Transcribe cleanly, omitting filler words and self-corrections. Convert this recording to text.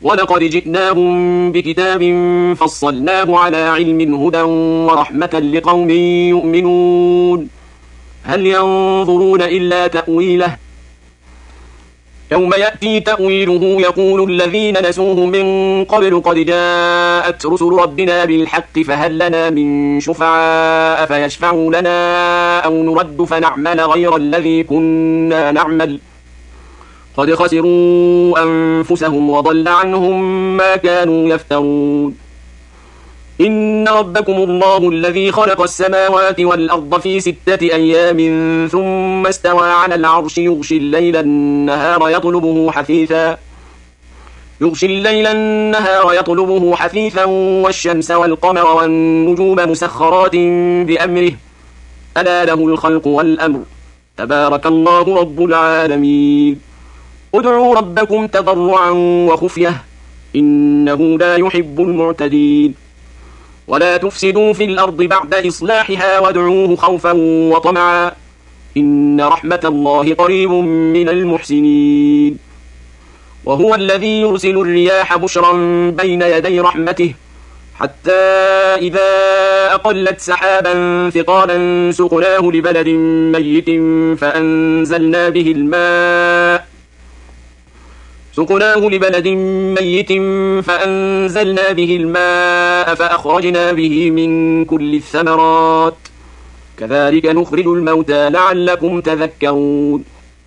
ولقد جئناهم بكتاب فصلناه على علم هدى ورحمة لقوم يؤمنون هل ينظرون إلا تأويله يوم يأتي تأويله يقول الذين نسوه من قبل قد جاءت رسل ربنا بالحق فهل لنا من شفعاء فيشفعوا لنا أو نرد فنعمل غير الذي كنا نعمل قد خسروا أنفسهم وضل عنهم ما كانوا يفترون إن ربكم الله الذي خلق السماوات والأرض في 6 أيام ثم استوى على العرش يغشي الليل النهار يطلبه حثيثا والشمس والقمر والنجوم مسخرات بأمره ألا له الخلق والأمر تبارك الله رب العالمين ادعوا ربكم تضرعا وخفية إنه لا يحب المعتدين ولا تفسدوا في الأرض بعد إصلاحها وادعوه خوفا وطمعا إن رحمة الله قريب من المحسنين وهو الذي يرسل الرياح بشرا بين يدي رحمته حتى إذا أقلت سحابا ثقالا سقناه لبلد ميت فأنزلنا به الماء فأخرجنا به من كل الثمرات كذلك نخرج الموتى لعلكم تذكرون